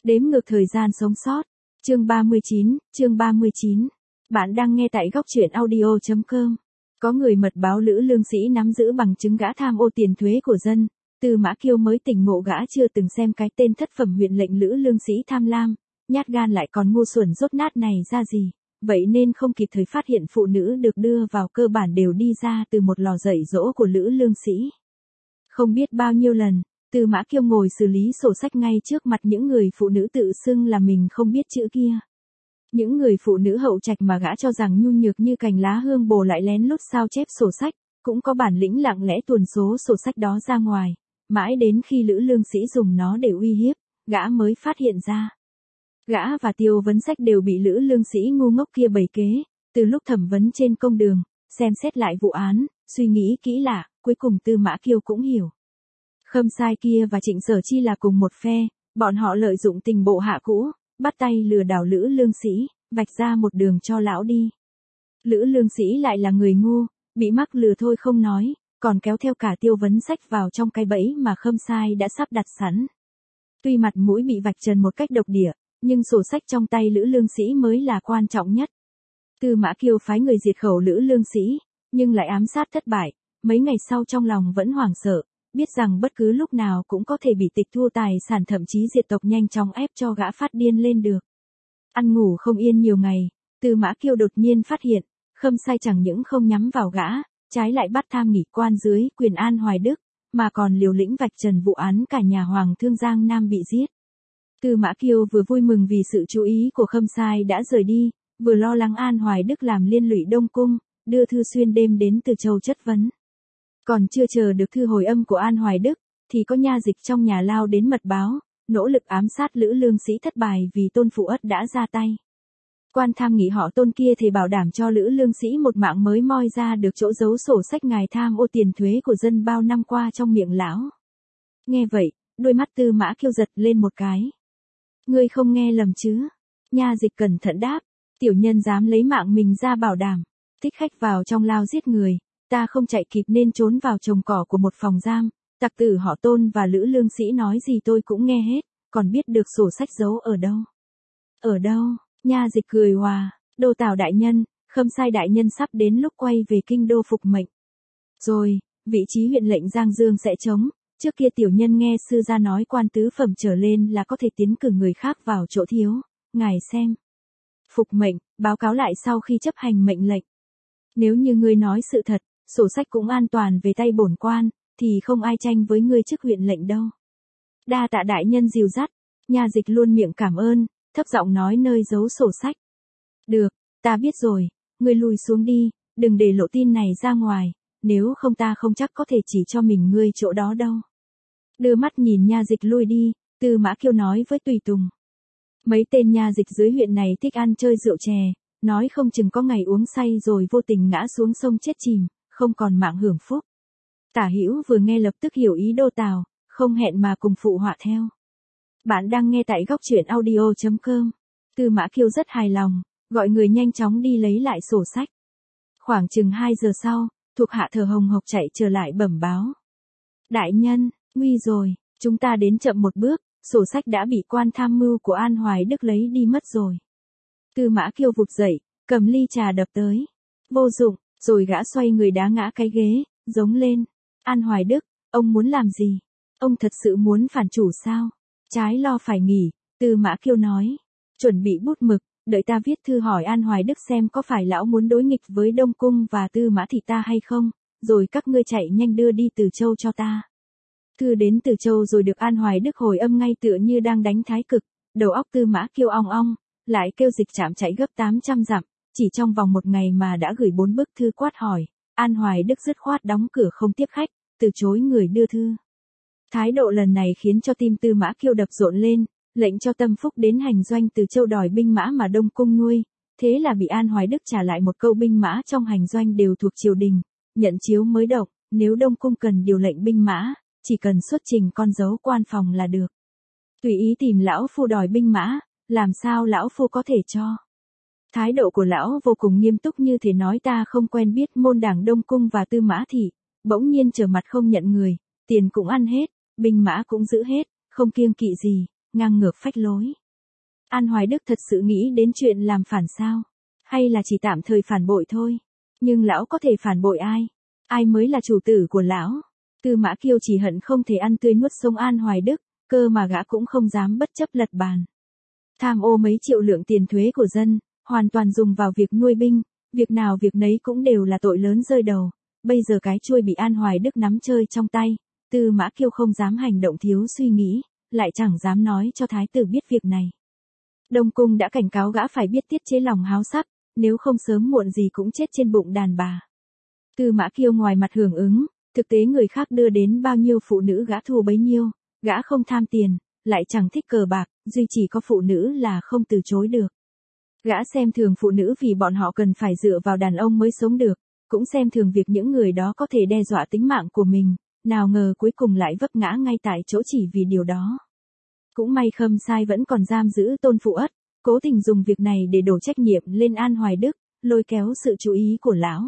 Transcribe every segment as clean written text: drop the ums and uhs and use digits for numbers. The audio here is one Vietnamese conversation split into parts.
Đếm ngược thời gian sống sót. Chương 39. Bạn đang nghe tại góc truyện audio.com. Có người mật báo Lữ Lương Sĩ nắm giữ bằng chứng gã tham ô tiền thuế của dân. Tư Mã Kiêu mới tỉnh ngộ gã chưa từng xem cái tên thất phẩm huyện lệnh Lữ Lương Sĩ tham lam, nhát gan lại còn ngu xuẩn dốt nát này ra gì, vậy nên không kịp thời phát hiện phụ nữ được đưa vào cơ bản đều đi ra từ một lò dạy dỗ của Lữ Lương Sĩ. Không biết bao nhiêu lần, Tư Mã Kiêu ngồi xử lý sổ sách ngay trước mặt những người phụ nữ tự xưng là mình không biết chữ kia. Những người phụ nữ hậu trạch mà gã cho rằng nhu nhược như cành lá hương bồ lại lén lút sao chép sổ sách, cũng có bản lĩnh lặng lẽ tuồn số sổ sách đó ra ngoài, mãi đến khi Lữ Lương Sĩ dùng nó để uy hiếp, gã mới phát hiện ra. Gã và Tiêu Vấn Sách đều bị Lữ Lương Sĩ ngu ngốc kia bày kế, từ lúc thẩm vấn trên công đường, xem xét lại vụ án, suy nghĩ kỹ lạ, cuối cùng Tư Mã Kiêu cũng hiểu. Khâm Sai kia và Trịnh Sở Chi là cùng một phe, bọn họ lợi dụng tình bộ hạ cũ, bắt tay lừa đảo Lữ Lương Sĩ, vạch ra một đường cho lão đi. Lữ Lương Sĩ lại là người ngu, bị mắc lừa thôi không nói, còn kéo theo cả Tiêu Vấn Sách vào trong cái bẫy mà Khâm Sai đã sắp đặt sẵn. Tuy mặt mũi bị vạch trần một cách độc địa, nhưng sổ sách trong tay Lữ Lương Sĩ mới là quan trọng nhất. Tư Mã Kiêu phái người diệt khẩu Lữ Lương Sĩ, nhưng lại ám sát thất bại, mấy ngày sau trong lòng vẫn hoảng sợ, biết rằng bất cứ lúc nào cũng có thể bị tịch thu tài sản thậm chí diệt tộc, nhanh chóng ép cho gã phát điên lên được. Ăn ngủ không yên nhiều ngày, Tư Mã Kiêu đột nhiên phát hiện, Khâm Sai chẳng những không nhắm vào gã, trái lại bắt tham nghị quan dưới quyền An Hoài Đức, mà còn liều lĩnh vạch trần vụ án cả nhà Hoàng thương Giang Nam bị giết. Tư Mã Kiêu vừa vui mừng vì sự chú ý của Khâm Sai đã rời đi, vừa lo lắng An Hoài Đức làm liên lụy Đông Cung, đưa thư xuyên đêm đến Từ Châu chất vấn. Còn chưa chờ được thư hồi âm của An Hoài Đức, thì có nha dịch trong nhà lao đến mật báo, nỗ lực ám sát Lữ Lương Sĩ thất bại vì Tôn Phụ Ất đã ra tay. Quan tham nghị họ Tôn kia thì bảo đảm cho Lữ Lương Sĩ một mạng mới moi ra được chỗ giấu sổ sách ngài tham ô tiền thuế của dân bao năm qua trong miệng lão. Nghe vậy, đôi mắt Tư Mã Kiêu giật lên một cái. Ngươi không nghe lầm chứ? Nha dịch cẩn thận đáp, tiểu nhân dám lấy mạng mình ra bảo đảm, thích khách vào trong lao giết người, ta không chạy kịp nên trốn vào chồng cỏ của một phòng giam, tặc tử họ Tôn và Lữ Lương Sĩ nói gì tôi cũng nghe hết, còn biết được sổ sách giấu ở đâu. Ở đâu? Nha dịch cười hòa, Đô Tào đại nhân, Khâm Sai đại nhân sắp đến lúc quay về kinh đô phục mệnh. Rồi, vị trí huyện lệnh Giang Dương sẽ trống, trước kia tiểu nhân nghe sư gia nói quan tứ phẩm trở lên là có thể tiến cử người khác vào chỗ thiếu, ngài xem. Phục mệnh, báo cáo lại sau khi chấp hành mệnh lệnh. Nếu như ngươi nói sự thật, sổ sách cũng an toàn về tay bổn quan, thì không ai tranh với ngươi chức huyện lệnh đâu. Đa tạ đại nhân dìu dắt, nha dịch luôn miệng cảm ơn, thấp giọng nói nơi giấu sổ sách. Được, ta biết rồi, ngươi lùi xuống đi, đừng để lộ tin này ra ngoài, nếu không ta không chắc có thể chỉ cho mình ngươi chỗ đó đâu. Đưa mắt nhìn nha dịch lui đi, Tư Mã Kiêu nói với tùy tùng. Mấy tên nha dịch dưới huyện này thích ăn chơi rượu chè, nói không chừng có ngày uống say rồi vô tình ngã xuống sông chết chìm, không còn mạng hưởng phúc. Tả Hữu vừa nghe lập tức hiểu ý Đô Tào, không hẹn mà cùng phụ họa theo. Bạn đang nghe tại góc truyện audio.com. Tư Mã Kiêu rất hài lòng, gọi người nhanh chóng đi lấy lại sổ sách. Khoảng chừng 2 giờ sau, thuộc hạ thở hồng hộc chạy trở lại bẩm báo. Đại nhân, nguy rồi, chúng ta đến chậm một bước, sổ sách đã bị quan tham mưu của An Hoài Đức lấy đi mất rồi. Tư Mã Kiêu vụt dậy, cầm ly trà đập tới. Vô dụng, rồi gã xoay người đá ngã cái ghế, giống lên. An Hoài Đức, ông muốn làm gì? Ông thật sự muốn phản chủ sao? Trái lo phải nghỉ, Tư Mã Kiêu nói. Chuẩn bị bút mực, đợi ta viết thư hỏi An Hoài Đức xem có phải lão muốn đối nghịch với Đông Cung và Tư Mã thị ta hay không, rồi các ngươi chạy nhanh đưa đi Từ Châu cho ta. Thư đến Từ Châu rồi được An Hoài Đức hồi âm ngay tựa như đang đánh thái cực, đầu óc Tư Mã Kiêu ong ong, lại kêu dịch trạm chạy gấp 800 dặm, chỉ trong vòng một ngày mà đã gửi 4 bức thư quát hỏi. An Hoài Đức dứt khoát đóng cửa không tiếp khách, từ chối người đưa thư. Thái độ lần này khiến cho tim Tư Mã Kiêu đập rộn lên, lệnh cho Tâm Phúc đến hành doanh Từ Châu đòi binh mã mà Đông Cung nuôi, thế là bị An Hoài Đức trả lại một câu binh mã trong hành doanh đều thuộc triều đình, nhận chiếu mới động, nếu Đông Cung cần điều lệnh binh mã, chỉ cần xuất trình con dấu quan phòng là được. Tùy ý tìm lão phu đòi binh mã, làm sao lão phu có thể cho. Thái độ của lão vô cùng nghiêm túc, như thể nói ta không quen biết môn đảng Đông Cung và Tư Mã thị, bỗng nhiên trở mặt không nhận người, tiền cũng ăn hết, binh mã cũng giữ hết, không kiêng kỵ gì, ngang ngược phách lối. An Hoài Đức thật sự nghĩ đến chuyện làm phản sao? Hay là chỉ tạm thời phản bội thôi? Nhưng lão có thể phản bội ai? Ai mới là chủ tử của lão? Tư Mã Kiêu chỉ hận không thể ăn tươi nuốt sống An Hoài Đức, cơ mà gã cũng không dám bất chấp lật bàn. Tham ô mấy triệu lượng tiền thuế của dân, hoàn toàn dùng vào việc nuôi binh, việc nào việc nấy cũng đều là tội lớn rơi đầu. Bây giờ cái chuôi bị An Hoài Đức nắm chơi trong tay, Tư Mã Kiêu không dám hành động thiếu suy nghĩ, lại chẳng dám nói cho thái tử biết việc này. Đông Cung đã cảnh cáo gã phải biết tiết chế lòng háo sắc, nếu không sớm muộn gì cũng chết trên bụng đàn bà. Tư Mã Kiêu ngoài mặt hưởng ứng, thực tế người khác đưa đến bao nhiêu phụ nữ gã thu bấy nhiêu, gã không tham tiền, lại chẳng thích cờ bạc, duy chỉ có phụ nữ là không từ chối được. Gã xem thường phụ nữ vì bọn họ cần phải dựa vào đàn ông mới sống được, cũng xem thường việc những người đó có thể đe dọa tính mạng của mình, nào ngờ cuối cùng lại vấp ngã ngay tại chỗ chỉ vì điều đó. Cũng may Khâm Sai vẫn còn giam giữ Tôn Phụ Ất, cố tình dùng việc này để đổ trách nhiệm lên An Hoài Đức, lôi kéo sự chú ý của lão.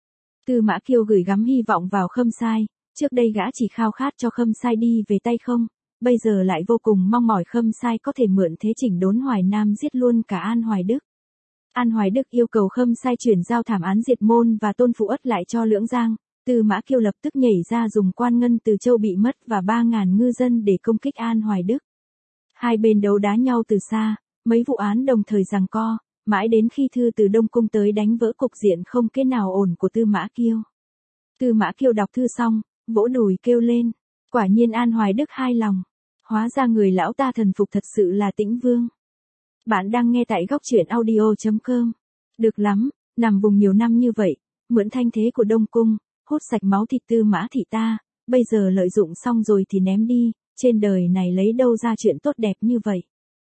Tư Mã Kiêu gửi gắm hy vọng vào Khâm Sai, trước đây gã chỉ khao khát cho Khâm Sai đi về tay không, bây giờ lại vô cùng mong mỏi Khâm Sai có thể mượn thế chỉnh đốn Hoài Nam giết luôn cả An Hoài Đức. An Hoài Đức yêu cầu Khâm Sai chuyển giao thảm án diệt môn và Tôn Phụ Ất lại cho Lưỡng Giang, Tư Mã Kiêu lập tức nhảy ra dùng quan ngân từ châu bị mất và 3.000 ngư dân để công kích An Hoài Đức. Hai bên đấu đá nhau từ xa, mấy vụ án đồng thời giằng co, mãi đến khi thư từ Đông Cung tới đánh vỡ cục diện không cái nào ổn của Tư Mã Kiêu. Tư Mã Kiêu đọc thư xong, vỗ đùi kêu lên, quả nhiên An Hoài Đức hài lòng, hóa ra người lão ta thần phục thật sự là Tĩnh Vương. Bạn đang nghe tại góc truyện audio.com. Được lắm, nằm vùng nhiều năm như vậy, mượn thanh thế của Đông Cung, hút sạch máu thịt Tư Mã thị ta, bây giờ lợi dụng xong rồi thì ném đi, trên đời này lấy đâu ra chuyện tốt đẹp như vậy.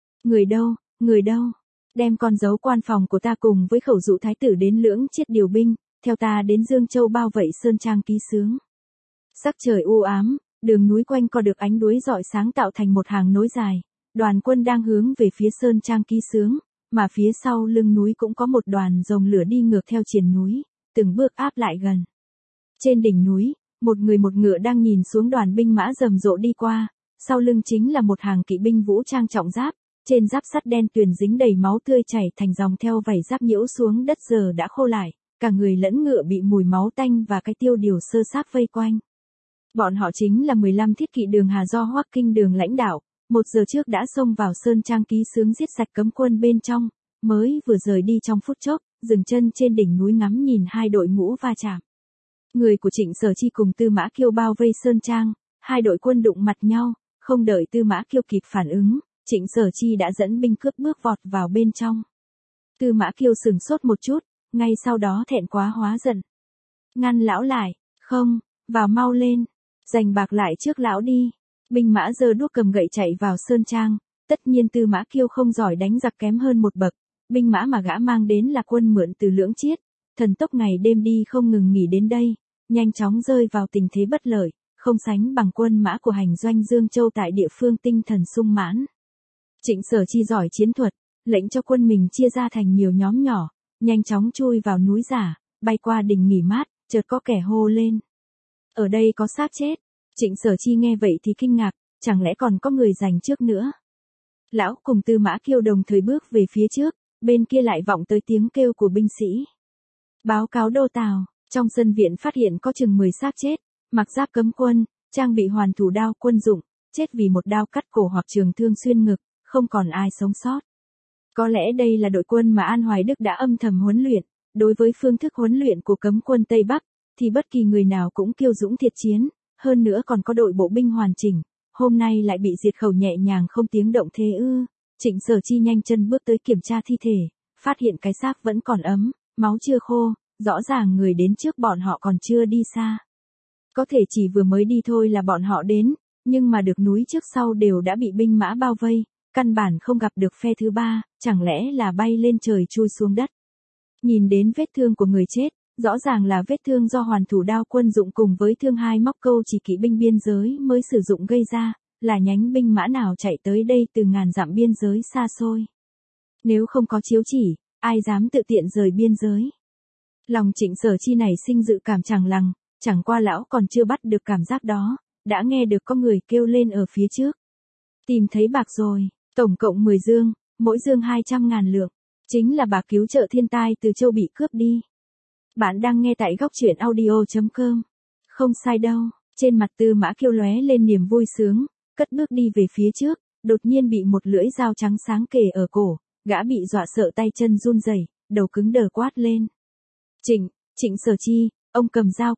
Người đâu, đem con dấu quan phòng của ta cùng với khẩu dụ thái tử đến Lưỡng Chiết điều binh, theo ta đến Dương Châu bao vây Sơn Trang ký xướng. Sắc trời u ám, đường núi quanh co được ánh đuối rọi sáng tạo thành một hàng nối dài, đoàn quân đang hướng về phía Sơn Trang ký xướng, mà phía sau lưng núi cũng có một đoàn rồng lửa đi ngược theo triền núi, từng bước áp lại gần. Trên đỉnh núi, một người một ngựa đang nhìn xuống đoàn binh mã rầm rộ đi qua, sau lưng chính là một hàng kỵ binh vũ trang trọng giáp, trên giáp sắt đen tuyền dính đầy máu tươi chảy thành dòng theo vảy giáp nhiễu xuống đất giờ đã khô lại, cả người lẫn ngựa bị mùi máu tanh và cái tiêu điều sơ sát vây quanh. Bọn họ chính là 15 thiết kỵ Đường Hà do Hoắc Kinh Đường lãnh đạo, 1 giờ trước đã xông vào Sơn Trang ký xướng giết sạch cấm quân bên trong, mới vừa rời đi trong phút chốc, dừng chân trên đỉnh núi ngắm nhìn hai đội ngũ va chạm. Người của Trịnh Sở Chi cùng Tư Mã Kiêu bao vây Sơn Trang, hai đội quân đụng mặt nhau, không đợi Tư Mã Kiêu kịp phản ứng, Trịnh Sở Chi đã dẫn binh cướp bước vọt vào bên trong. Tư Mã Kiêu sừng sốt một chút, ngay sau đó thẹn quá hóa giận. Ngăn lão lại, không, vào mau lên, giành bạc lại trước lão đi. Binh mã giơ đuốc cầm gậy chạy vào Sơn Trang, tất nhiên Tư Mã Kiêu không giỏi đánh giặc kém hơn một bậc, binh mã mà gã mang đến là quân mượn từ Lưỡng Chiết, thần tốc ngày đêm đi không ngừng nghỉ đến đây, nhanh chóng rơi vào tình thế bất lợi, không sánh bằng quân mã của hành doanh Dương Châu tại địa phương tinh thần sung mãn. Trịnh Sở Chi giỏi chiến thuật, lệnh cho quân mình chia ra thành nhiều nhóm nhỏ, nhanh chóng chui vào núi giả, bay qua đỉnh nghỉ mát, chợt có kẻ hô lên. Ở đây có xác chết. Trịnh Sở Chi nghe vậy thì kinh ngạc, chẳng lẽ còn có người giành trước nữa. Lão cùng Tư Mã Kiêu đồng thời bước về phía trước, bên kia lại vọng tới tiếng kêu của binh sĩ. Báo cáo đô tào, trong sân viện phát hiện có chừng 10 xác chết, mặc giáp cấm quân, trang bị hoàn thủ đao quân dụng, chết vì một đao cắt cổ hoặc trường thương xuyên ngực, không còn ai sống sót. Có lẽ đây là đội quân mà An Hoài Đức đã âm thầm huấn luyện, đối với phương thức huấn luyện của cấm quân Tây Bắc, thì bất kỳ người nào cũng kiêu dũng thiệt chiến, hơn nữa còn có đội bộ binh hoàn chỉnh, hôm nay lại bị diệt khẩu nhẹ nhàng không tiếng động thế ư. Trịnh Sở Chi nhanh chân bước tới kiểm tra thi thể, phát hiện cái xác vẫn còn ấm, máu chưa khô, rõ ràng người đến trước bọn họ còn chưa đi xa. Có thể chỉ vừa mới đi thôi là bọn họ đến, nhưng mà được núi trước sau đều đã bị binh mã bao vây, căn bản không gặp được phe thứ ba, chẳng lẽ là bay lên trời chui xuống đất. Nhìn đến vết thương của người chết, rõ ràng là vết thương do hoàn thủ đao quân dụng cùng với thương hai móc câu chỉ kỵ binh biên giới mới sử dụng gây ra, là nhánh binh mã nào chạy tới đây từ ngàn dặm biên giới xa xôi. Nếu không có chiếu chỉ, ai dám tự tiện rời biên giới. Lòng Trịnh Sở Chi này sinh dự cảm chẳng lằng, chẳng qua lão còn chưa bắt được cảm giác đó, đã nghe được có người kêu lên ở phía trước. Tìm thấy bạc rồi, tổng cộng 10 dương, mỗi dương 200.000 lượng. Chính là bạc cứu trợ thiên tai từ Châu bị cướp đi. Bạn đang nghe tại góc truyện audio.com. Không sai đâu, trên mặt Tư Mã Kiêu lóe lên niềm vui sướng, cất bước đi về phía trước, đột nhiên bị một lưỡi dao trắng sáng kề ở cổ, gã bị dọa sợ tay chân run rẩy, đầu cứng đờ quát lên. Trịnh Sở Chi, ông cầm dao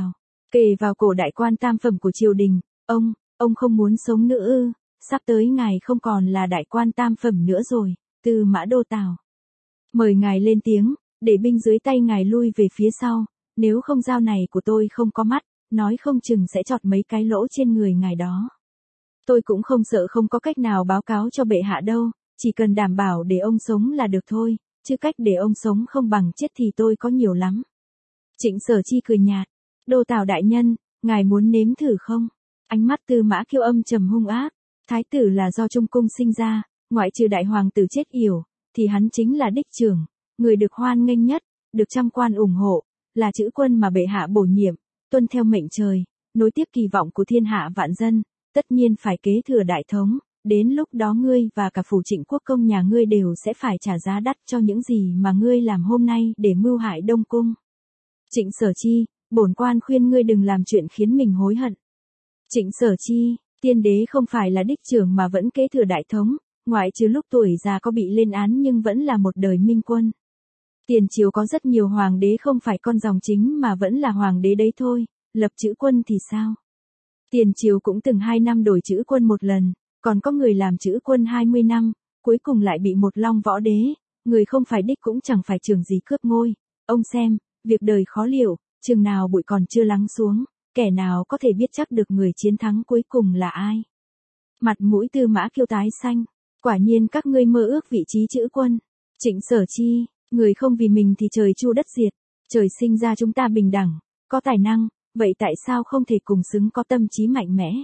kề vào cổ đại quan tam phẩm của triều đình, ông không muốn sống nữa ư? Sắp tới ngài không còn là đại quan tam phẩm nữa rồi, Tư Mã Đô Tào. Mời ngài lên tiếng, để binh dưới tay ngài lui về phía sau, nếu không dao này của tôi không có mắt, nói không chừng sẽ chọt mấy cái lỗ trên người ngài đó. Tôi cũng không sợ không có cách nào báo cáo cho bệ hạ đâu, chỉ cần đảm bảo để ông sống là được thôi, chứ cách để ông sống không bằng chết thì tôi có nhiều lắm. Trịnh Sở Chi cười nhạt, Đô Tào đại nhân, ngài muốn nếm thử không? Ánh mắt Tư Mã Kiêu âm trầm hung ác, thái tử là do Trung cung sinh ra, ngoại trừ đại hoàng tử chết yểu, thì hắn chính là đích trưởng, người được hoan nghênh nhất, được trăm quan ủng hộ, là chữ quân mà bệ hạ bổ nhiệm, tuân theo mệnh trời, nối tiếp kỳ vọng của thiên hạ vạn dân, tất nhiên phải kế thừa đại thống, đến lúc đó ngươi và cả phủ Trịnh quốc công nhà ngươi đều sẽ phải trả giá đắt cho những gì mà ngươi làm hôm nay để mưu hại Đông cung. Trịnh Sở Chi, bổn quan khuyên ngươi đừng làm chuyện khiến mình hối hận. Trịnh Sở Chi, tiên đế không phải là đích trưởng mà vẫn kế thừa đại thống, ngoại trừ lúc tuổi già có bị lên án nhưng vẫn là một đời minh quân. Tiền triều có rất nhiều hoàng đế không phải con dòng chính mà vẫn là hoàng đế đấy thôi, lập chữ quân thì sao? Tiền triều cũng từng 2 năm đổi chữ quân một lần, còn có người làm chữ quân 20 năm, cuối cùng lại bị một long võ đế, người không phải đích cũng chẳng phải trưởng gì cướp ngôi. Ông xem, việc đời khó liệu, chừng nào bụi còn chưa lắng xuống, kẻ nào có thể biết chắc được người chiến thắng cuối cùng là ai. Mặt mũi Tư Mã Kiêu tái xanh, quả nhiên các ngươi mơ ước vị trí chữ quân. Trịnh Sở Chi, người không vì mình thì trời chu đất diệt, trời sinh ra chúng ta bình đẳng, có tài năng, vậy tại sao không thể cùng xứng có tâm trí mạnh mẽ?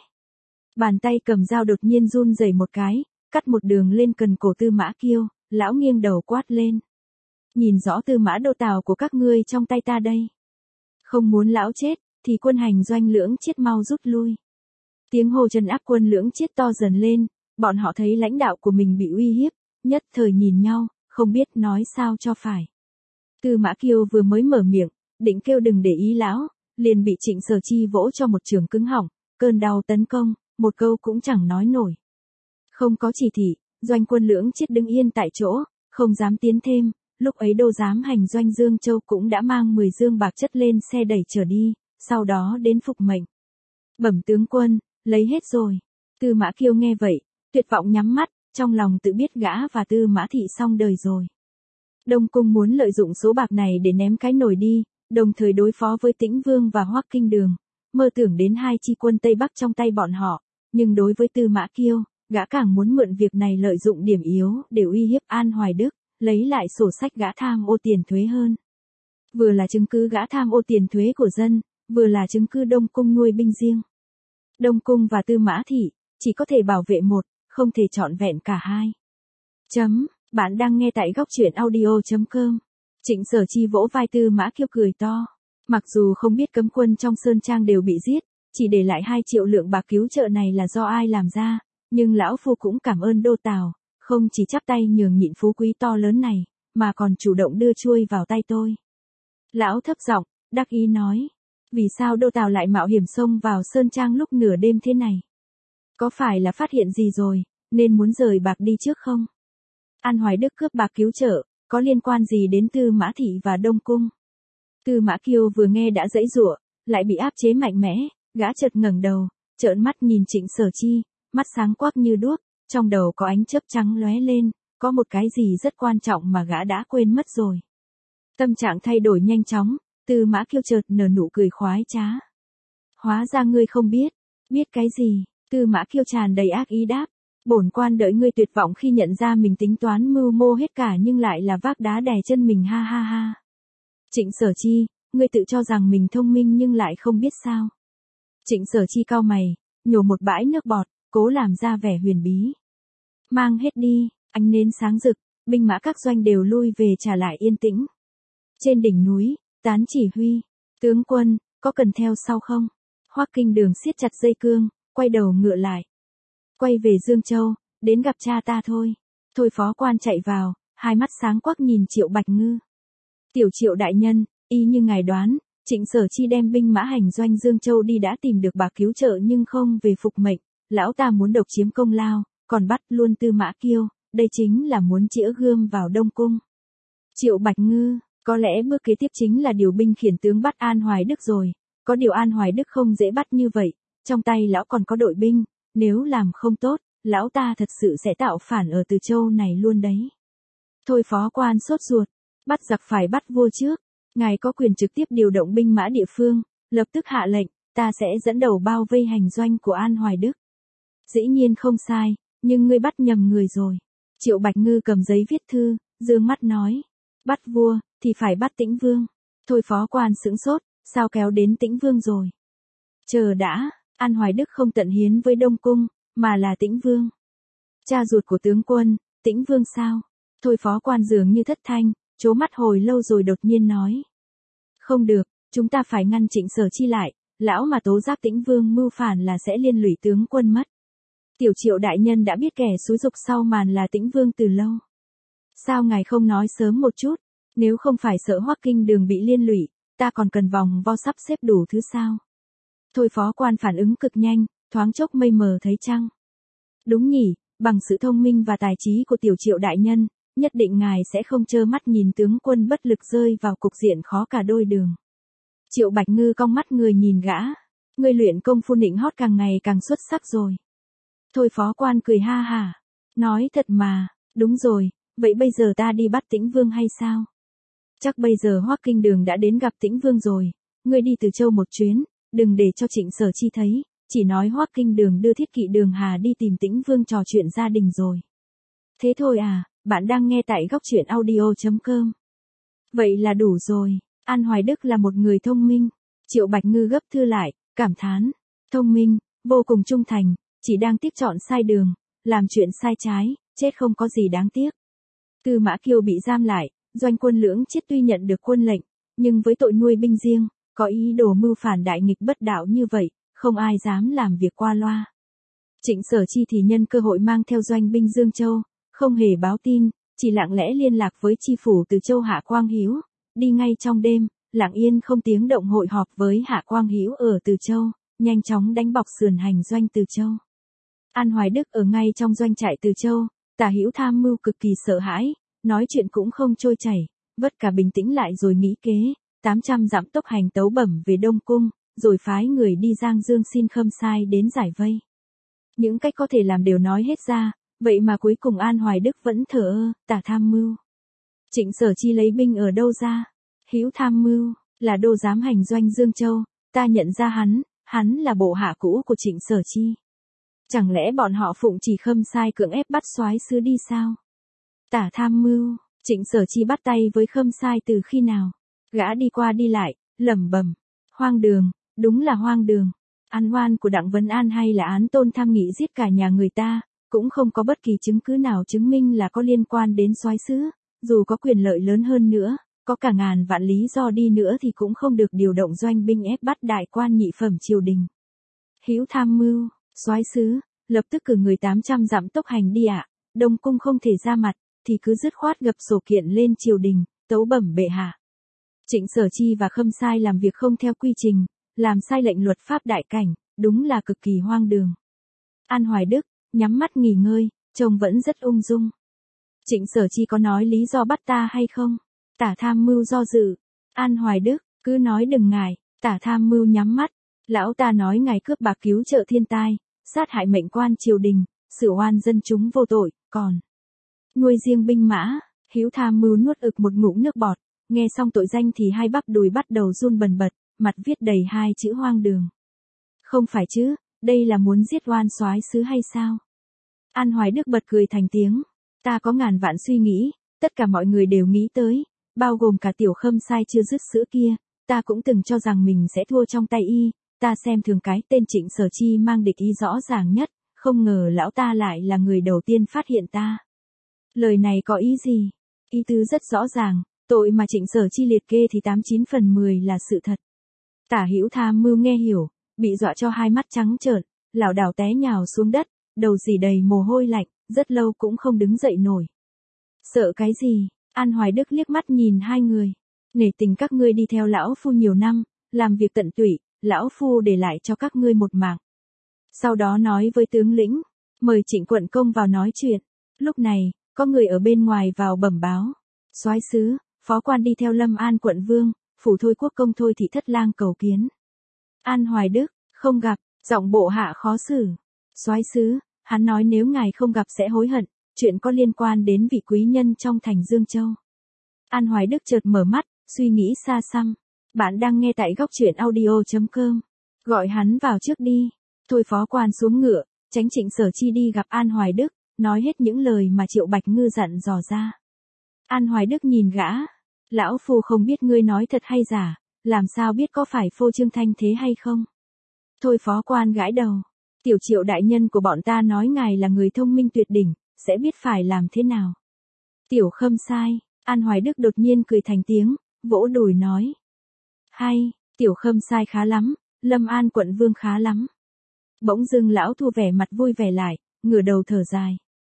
Bàn tay cầm dao đột nhiên run rẩy một cái, cắt một đường lên cần cổ Tư Mã Kiêu, lão nghiêng đầu quát lên. Nhìn rõ Tư Mã Đô Tào của các ngươi trong tay ta đây. Không muốn lão chết, thì quân hành doanh Lưỡng Chiết mau rút lui. Tiếng hô trấn áp quân Lưỡng Chiết to dần lên, bọn họ thấy lãnh đạo của mình bị uy hiếp, nhất thời nhìn nhau, không biết nói sao cho phải. Tư Mã Kiêu vừa mới mở miệng, định kêu đừng để ý lão, liền bị Trịnh Sở Chi vỗ cho một trường cứng họng, cơn đau tấn công, một câu cũng chẳng nói nổi. Không có chỉ thị, doanh quân Lưỡng Chiết đứng yên tại chỗ, không dám tiến thêm, lúc ấy Đô giám hành doanh Dương Châu cũng đã mang 10 dương bạc chất lên xe đẩy trở đi, sau đó đến phục mệnh. Bẩm tướng quân, lấy hết rồi. Tư Mã Kiêu nghe vậy, tuyệt vọng nhắm mắt, trong lòng tự biết gã và Tư Mã Thị xong đời rồi. Đông cung muốn lợi dụng số bạc này để ném cái nồi đi, đồng thời đối phó với Tĩnh Vương và Hoắc Kinh Đường, mơ tưởng đến hai chi quân Tây Bắc trong tay bọn họ, nhưng đối với Tư Mã Kiêu, gã càng muốn mượn việc này lợi dụng điểm yếu để uy hiếp An Hoài Đức, lấy lại sổ sách gã tham ô tiền thuế hơn. Vừa là chứng cứ gã tham ô tiền thuế của dân, vừa là chứng cứ Đông cung nuôi binh riêng. Đông cung và Tư Mã Thị chỉ có thể bảo vệ một, không thể trọn vẹn cả hai. Bạn đang nghe tại góc truyện audio.com. Trịnh Sở Chi vỗ vai Tư Mã Kiêu cười to. Mặc dù không biết cấm quân trong Sơn Trang đều bị giết, chỉ để lại 2 triệu lượng bạc cứu trợ này là do ai làm ra, nhưng lão phu cũng cảm ơn Đô Tào, không chỉ chắp tay nhường nhịn phú quý to lớn này, mà còn chủ động đưa chuôi vào tay tôi. Lão thấp giọng, đắc ý nói, vì sao Đô Tào lại mạo hiểm xông vào Sơn Trang lúc nửa đêm thế này? Có phải là phát hiện gì rồi, nên muốn rời bạc đi trước không? An Hoài Đức cướp bạc cứu trợ, có liên quan gì đến Tư Mã Thị và Đông cung? Tư Mã Kiêu vừa nghe đã giãy giụa, lại bị áp chế mạnh mẽ, gã chợt ngẩng đầu, trợn mắt nhìn Trịnh Sở Chi, mắt sáng quắc như đuốc, trong đầu có ánh chớp trắng lóe lên, có một cái gì rất quan trọng mà gã đã quên mất rồi. Tâm trạng thay đổi nhanh chóng, Tư Mã Kiêu chợt nở nụ cười khoái trá. Hóa ra ngươi không biết, biết cái gì? Tư Mã Kiêu tràn đầy ác ý đáp, bổn quan đợi ngươi tuyệt vọng khi nhận ra mình tính toán mưu mô hết cả nhưng lại là vác đá đè chân mình ha ha ha. Trịnh Sở Chi, ngươi tự cho rằng mình thông minh nhưng lại không biết sao. Trịnh Sở Chi cau mày, nhổ một bãi nước bọt, cố làm ra vẻ huyền bí. Mang hết đi, ánh nến sáng rực, binh mã các doanh đều lui về trả lại yên tĩnh. Trên đỉnh núi, Tán chỉ huy, tướng quân, có cần theo sau không? Hoắc Kinh Đường siết chặt dây cương, quay đầu ngựa lại. quay về Dương Châu, đến gặp cha ta thôi. Thôi phó quan chạy vào, hai mắt sáng quắc nhìn Triệu Bạch Ngư. Tiểu Triệu đại nhân, y như ngài đoán, Trịnh Sở Chi đem binh mã hành doanh Dương Châu đi đã tìm được bà cứu trợ nhưng không về phục mệnh, lão ta muốn độc chiếm công lao, còn bắt luôn Tư Mã Kiêu, đây chính là muốn chĩa gươm vào Đông Cung. Triệu Bạch Ngư, có lẽ bước kế tiếp chính là điều binh khiển tướng bắt An Hoài Đức rồi, có điều An Hoài Đức không dễ bắt như vậy, trong tay lão còn có đội binh, nếu làm không tốt, lão ta thật sự sẽ tạo phản ở Từ Châu này luôn đấy. Thôi phó quan sốt ruột, bắt giặc phải bắt vua trước, ngài có quyền trực tiếp điều động binh mã địa phương, lập tức hạ lệnh, ta sẽ dẫn đầu bao vây hành doanh của An Hoài Đức. Dĩ nhiên không sai, nhưng ngươi bắt nhầm người rồi. Triệu Bạch Ngư cầm giấy viết thư, dương mắt nói, bắt vua, thì phải bắt Tĩnh Vương. Thôi phó quan sững sốt, sao kéo đến Tĩnh Vương rồi? Chờ đã, An Hoài Đức không tận hiến với Đông Cung, mà là Tĩnh Vương. Cha ruột của tướng quân, Tĩnh Vương sao? Thôi phó quan dường như thất thanh, trố mắt hồi lâu rồi đột nhiên nói. Không được, chúng ta phải ngăn Trịnh Sở Chi lại, lão mà tố giác Tĩnh Vương mưu phản là sẽ liên lụy tướng quân mất. Tiểu Triệu đại nhân đã biết kẻ xúi giục sau màn là Tĩnh Vương từ lâu. Sao ngài không nói sớm một chút, nếu không phải sợ Hoắc Kinh Đường bị liên lụy, ta còn cần vòng vo sắp xếp đủ thứ sao? Thôi phó quan phản ứng cực nhanh, thoáng chốc mây mờ thấy trăng. Đúng nhỉ, bằng sự thông minh và tài trí của Tiểu Triệu đại nhân, nhất định ngài sẽ không trơ mắt nhìn tướng quân bất lực rơi vào cục diện khó cả đôi đường. Triệu Bạch Ngư cong mắt người nhìn gã, người luyện công phu nịnh hót càng ngày càng xuất sắc rồi. Thôi phó quan cười ha hả, nói thật mà, đúng rồi, vậy bây giờ ta đi bắt Tĩnh Vương hay sao? Chắc bây giờ Hoắc Kinh Đường đã đến gặp Tĩnh Vương rồi, ngươi đi Từ Châu một chuyến, đừng để cho Trịnh Sở Chi thấy, chỉ nói Hoắc Kinh Đường đưa Thiết Kỵ Đường Hà đi tìm Tĩnh Vương trò chuyện gia đình rồi. Thế thôi à, bạn đang nghe tại góc truyện audio.com. Vậy là đủ rồi, An Hoài Đức là một người thông minh. Triệu Bạch Ngư gấp thư lại, cảm thán, thông minh, vô cùng trung thành, chỉ đang tiếc chọn sai đường, làm chuyện sai trái, chết không có gì đáng tiếc. Tư Mã Kiêu bị giam lại, doanh quân Lưỡng Chiết tuy nhận được quân lệnh, nhưng với tội nuôi binh riêng, có ý đồ mưu phản đại nghịch bất đạo như vậy, không ai dám làm việc qua loa. Trịnh Sở Chi thì nhân cơ hội mang theo doanh binh Dương Châu, không hề báo tin, chỉ lặng lẽ liên lạc với chi phủ Từ Châu Hạ Quang Hiếu, đi ngay trong đêm, lặng yên không tiếng động hội họp với Hạ Quang Hiếu ở Từ Châu, nhanh chóng đánh bọc sườn hành doanh Từ Châu. An Hoài Đức ở ngay trong doanh trại Từ Châu, Tả Hữu tham mưu cực kỳ sợ hãi, nói chuyện cũng không trôi chảy, vất cả bình tĩnh lại rồi nghĩ kế, 800 dặm tốc hành tấu bẩm về Đông Cung, rồi phái người đi Giang Dương xin Khâm Sai đến giải vây. Những cách có thể làm đều nói hết ra, vậy mà cuối cùng An Hoài Đức vẫn thờ ơ, Tả tham mưu. Trịnh Sở Chi lấy binh ở đâu ra? Hữu tham mưu, là đô giám hành doanh Dương Châu, ta nhận ra hắn là bộ hạ cũ của Trịnh Sở Chi. Chẳng lẽ bọn họ phụng chỉ Khâm Sai cưỡng ép bắt soái sứ đi sao? Tả tham mưu, Trịnh Sở Chi bắt tay với Khâm Sai từ khi nào? Gã đi qua đi lại, lẩm bẩm, hoang đường, đúng là hoang đường. Án oan của Đặng Vân An hay là án Tôn Tham Nghị giết cả nhà người ta, cũng không có bất kỳ chứng cứ nào chứng minh là có liên quan đến soái sứ, dù có quyền lợi lớn hơn nữa, có cả ngàn vạn lý do đi nữa thì cũng không được điều động doanh binh ép bắt đại quan nhị phẩm triều đình. Hữu tham mưu, soái sứ, lập tức cử người 800 dặm tốc hành đi ạ, Đông Cung không thể ra mặt, thì cứ dứt khoát gập sổ kiện lên triều đình, tấu bẩm bệ hạ. Trịnh Sở Chi và Khâm Sai làm việc không theo quy trình, làm sai lệnh luật pháp đại cảnh, đúng là cực kỳ hoang đường. An Hoài Đức, nhắm mắt nghỉ ngơi, trông vẫn rất ung dung. Trịnh Sở Chi có nói lý do bắt ta hay không? Tả tham mưu do dự. An Hoài Đức, cứ nói đừng ngại. Tả tham mưu nhắm mắt. Lão ta nói ngài cướp bạc cứu trợ thiên tai, sát hại mệnh quan triều đình, xử oan dân chúng vô tội, còn nuôi riêng binh mã. Hữu tham mưu nuốt ực một ngụm nước bọt, nghe xong tội danh thì hai bắp đùi bắt đầu run bần bật, mặt viết đầy hai chữ hoang đường. Không phải chứ, đây là muốn giết oan soái sứ hay sao? An Hoài Đức bật cười thành tiếng. Ta có ngàn vạn suy nghĩ, tất cả mọi người đều nghĩ tới, bao gồm cả tiểu Khâm Sai chưa dứt sữa kia, ta cũng từng cho rằng mình sẽ thua trong tay y, ta xem thường cái tên Trịnh Sở Chi mang địch ý rõ ràng nhất, không ngờ lão ta lại là người đầu tiên phát hiện ta. Lời này có ý gì? Ý tứ rất rõ ràng, tội mà Trịnh Sở Chi liệt kê thì 89 phần 10 là sự thật. Tả Hữu tham mưu nghe hiểu, bị dọa cho hai mắt trắng trợn, lảo đảo té nhào xuống đất, đầu dì đầy mồ hôi lạnh, rất lâu cũng không đứng dậy nổi. Sợ cái gì? An Hoài Đức liếc mắt nhìn hai người. Nể tình các ngươi đi theo lão phu nhiều năm, làm việc tận tụy, lão phu để lại cho các ngươi một mạng. Sau đó nói với tướng lĩnh, mời Trịnh quận công vào nói chuyện. Lúc này, có người ở bên ngoài vào bẩm báo. Soái sứ, phó quan đi theo Lâm An quận vương, phủ Thôi Quốc công Thôi Thị Thất Lang cầu kiến. An Hoài Đức, không gặp, giọng bộ hạ khó xử. Soái sứ, hắn nói nếu ngài không gặp sẽ hối hận, chuyện có liên quan đến vị quý nhân trong thành Dương Châu. An Hoài Đức chợt mở mắt, suy nghĩ xa xăm. Bạn đang nghe tại góc truyện audio.com. Gọi hắn vào trước đi. Thôi phó quan xuống ngựa, tránh Trịnh Sở Chi đi gặp An Hoài Đức, nói hết những lời mà Triệu Bạch Ngư dặn dò ra. An Hoài Đức nhìn gã. Lão phu không biết ngươi nói thật hay giả, làm sao biết có phải phô trương thanh thế hay không? Thôi phó quan gãi đầu. Tiểu Triệu đại nhân của bọn ta nói ngài là người thông minh tuyệt đỉnh, sẽ biết phải làm thế nào. Tiểu Khâm sai. An Hoài Đức đột nhiên cười thành tiếng, vỗ đùi nói. Hay, Tiểu Khâm sai khá lắm, Lâm An quận vương khá lắm. Bỗng dưng lão thu vẻ mặt vui vẻ lại, ngửa đầu thở dài.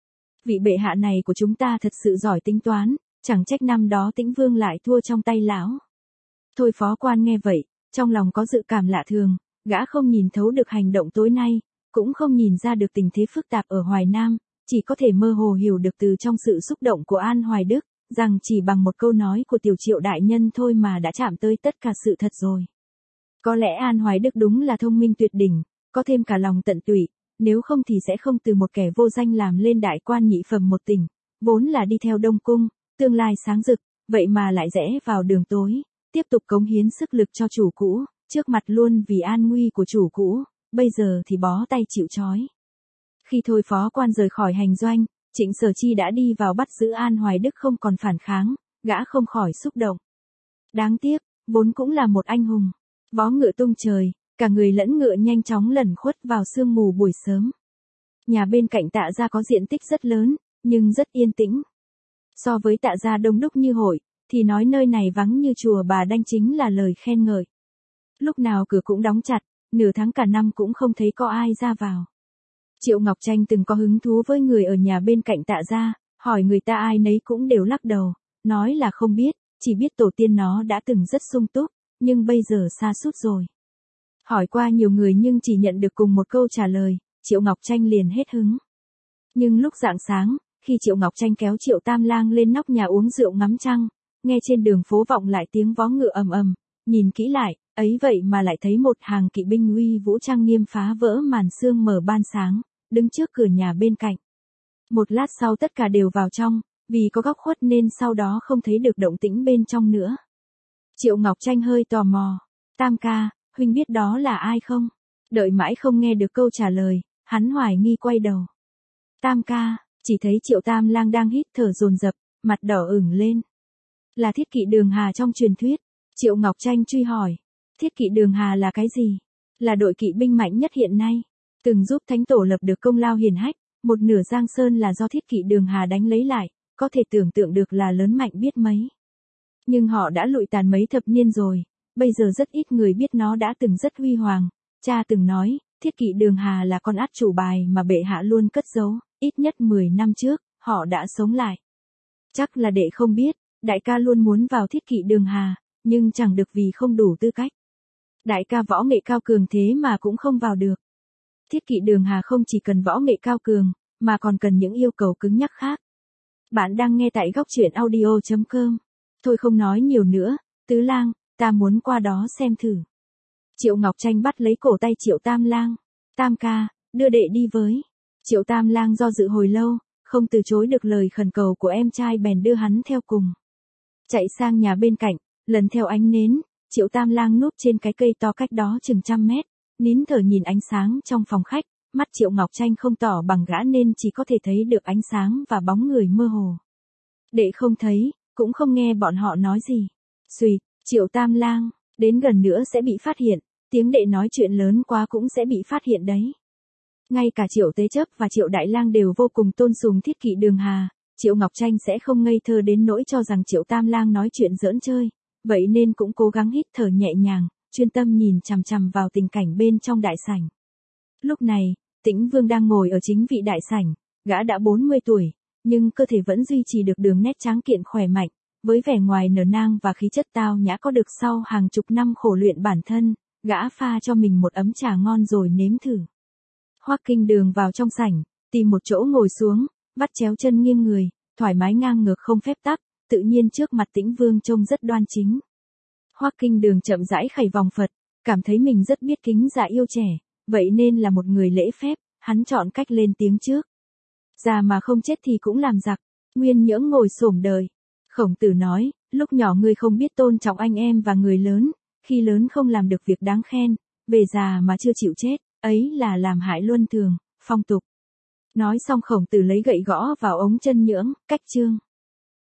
Vị bệ hạ này của chúng ta thật sự giỏi tính toán, chẳng trách năm đó Tĩnh Vương lại thua trong tay lão. Thôi phó quan nghe vậy, trong lòng có dự cảm lạ thường, gã không nhìn thấu được hành động tối nay, cũng không nhìn ra được tình thế phức tạp ở Hoài Nam, chỉ có thể mơ hồ hiểu được từ trong sự xúc động của An Hoài Đức, rằng chỉ bằng một câu nói của Tiểu Triệu đại nhân thôi mà đã chạm tới tất cả sự thật rồi. Có lẽ An Hoài Đức đúng là thông minh tuyệt đỉnh, có thêm cả lòng tận tụy, nếu không thì sẽ không từ một kẻ vô danh làm lên đại quan nhị phẩm một tỉnh, vốn là đi theo Đông Cung, tương lai sáng rực, vậy mà lại rẽ vào đường tối, tiếp tục cống hiến sức lực cho chủ cũ, trước mặt luôn vì an nguy của chủ cũ, bây giờ thì bó tay chịu trói. Khi Thôi phó quan rời khỏi hành doanh, Trịnh Sở Chi đã đi vào bắt giữ An Hoài Đức không còn phản kháng, gã không khỏi xúc động. Đáng tiếc, vốn cũng là một anh hùng. Vó ngựa tung trời, cả người lẫn ngựa nhanh chóng lẩn khuất vào sương mù buổi sớm. Nhà bên cạnh Tạ gia có diện tích rất lớn, nhưng rất yên tĩnh. So với Tạ gia đông đúc như hội, thì nói nơi này vắng như chùa Bà Đanh chính là lời khen ngợi. Lúc nào cửa cũng đóng chặt, nửa tháng cả năm cũng không thấy có ai ra vào. Triệu Ngọc Tranh từng có hứng thú với người ở nhà bên cạnh Tạ gia, hỏi người ta ai nấy cũng đều lắc đầu, nói là không biết, chỉ biết tổ tiên nó đã từng rất sung túc, nhưng bây giờ sa sút rồi. Hỏi qua nhiều người nhưng chỉ nhận được cùng một câu trả lời, Triệu Ngọc Tranh liền hết hứng. Nhưng lúc rạng sáng, khi Triệu Ngọc Tranh kéo Triệu Tam Lang lên nóc nhà uống rượu ngắm trăng, nghe trên đường phố vọng lại tiếng vó ngựa ầm ầm, nhìn kỹ lại, ấy vậy mà lại thấy một hàng kỵ binh uy vũ trang nghiêm phá vỡ màn sương mờ ban sáng, đứng trước cửa nhà bên cạnh. Một lát sau tất cả đều vào trong, vì có góc khuất nên sau đó không thấy được động tĩnh bên trong nữa. Triệu Ngọc Tranh hơi tò mò. Tam ca, huynh biết đó là ai không? Đợi mãi không nghe được câu trả lời, hắn hoài nghi quay đầu. Tam ca, chỉ thấy Triệu Tam Lang đang hít thở dồn dập, mặt đỏ ửng lên. Là Thiết Kỵ Đường Hà trong truyền thuyết. Triệu Ngọc Tranh truy hỏi. Thiết Kỵ Đường Hà là cái gì? Là đội kỵ binh mạnh nhất hiện nay. Từng giúp Thánh Tổ lập được công lao hiển hách, một nửa Giang Sơn là do Thiết Kỵ Đường Hà đánh lấy lại, có thể tưởng tượng được là lớn mạnh biết mấy. Nhưng họ đã lụi tàn mấy thập niên rồi, bây giờ rất ít người biết nó đã từng rất huy hoàng. Cha từng nói, Thiết Kỵ Đường Hà là con át chủ bài mà bệ hạ luôn cất giấu, ít nhất 10 năm trước, họ đã sống lại. Chắc là đệ không biết, đại ca luôn muốn vào Thiết Kỵ Đường Hà, nhưng chẳng được vì không đủ tư cách. Đại ca võ nghệ cao cường thế mà cũng không vào được. Thiết Kỵ Đường Hà không chỉ cần võ nghệ cao cường, mà còn cần những yêu cầu cứng nhắc khác. Bạn đang nghe tại góc truyện audio.com. Thôi không nói nhiều nữa, Tứ Lang, ta muốn qua đó xem thử. Triệu Ngọc Tranh bắt lấy cổ tay Triệu Tam Lang. Tam ca, đưa đệ đi với. Triệu Tam Lang do dự hồi lâu, không từ chối được lời khẩn cầu của em trai bèn đưa hắn theo cùng. Chạy sang nhà bên cạnh, lần theo ánh nến, Triệu Tam Lang núp trên cái cây to cách đó chừng 100 mét, nín thở nhìn ánh sáng trong phòng khách, mắt Triệu Ngọc Tranh không tỏ bằng gã nên chỉ có thể thấy được ánh sáng và bóng người mơ hồ. Đệ không thấy, cũng không nghe bọn họ nói gì. Xuỵt, Triệu Tam Lang, đến gần nữa sẽ bị phát hiện, tiếng đệ nói chuyện lớn quá cũng sẽ bị phát hiện đấy. Ngay cả Triệu Tế Chấp và Triệu Đại Lang đều vô cùng tôn sùng Thiết Kỵ Đường Hà, Triệu Ngọc Tranh sẽ không ngây thơ đến nỗi cho rằng Triệu Tam Lang nói chuyện giỡn chơi, vậy nên cũng cố gắng hít thở nhẹ nhàng, chuyên tâm nhìn chằm chằm vào tình cảnh bên trong đại sảnh. Lúc này, Tĩnh Vương đang ngồi ở chính vị đại sảnh, gã đã 40 tuổi, nhưng cơ thể vẫn duy trì được đường nét tráng kiện khỏe mạnh, với vẻ ngoài nở nang và khí chất tao nhã có được sau hàng chục năm khổ luyện bản thân, gã pha cho mình một ấm trà ngon rồi nếm thử. Hoắc Kinh Đường vào trong sảnh, tìm một chỗ ngồi xuống, vắt chéo chân nghiêng người, thoải mái ngang ngược không phép tắc, tự nhiên trước mặt Tĩnh Vương trông rất đoan chính. Hoắc Kinh Đường chậm rãi khẩy vòng Phật, cảm thấy mình rất biết kính dạ yêu trẻ, vậy nên là một người lễ phép, hắn chọn cách lên tiếng trước. Già mà không chết thì cũng làm giặc, Nguyên Nhưỡng ngồi xổm đời. Khổng Tử nói, lúc nhỏ ngươi không biết tôn trọng anh em và người lớn, khi lớn không làm được việc đáng khen, về già mà chưa chịu chết, ấy là làm hại luân thường, phong tục. Nói xong Khổng Tử lấy gậy gõ vào ống chân Nhưỡng, cách chương.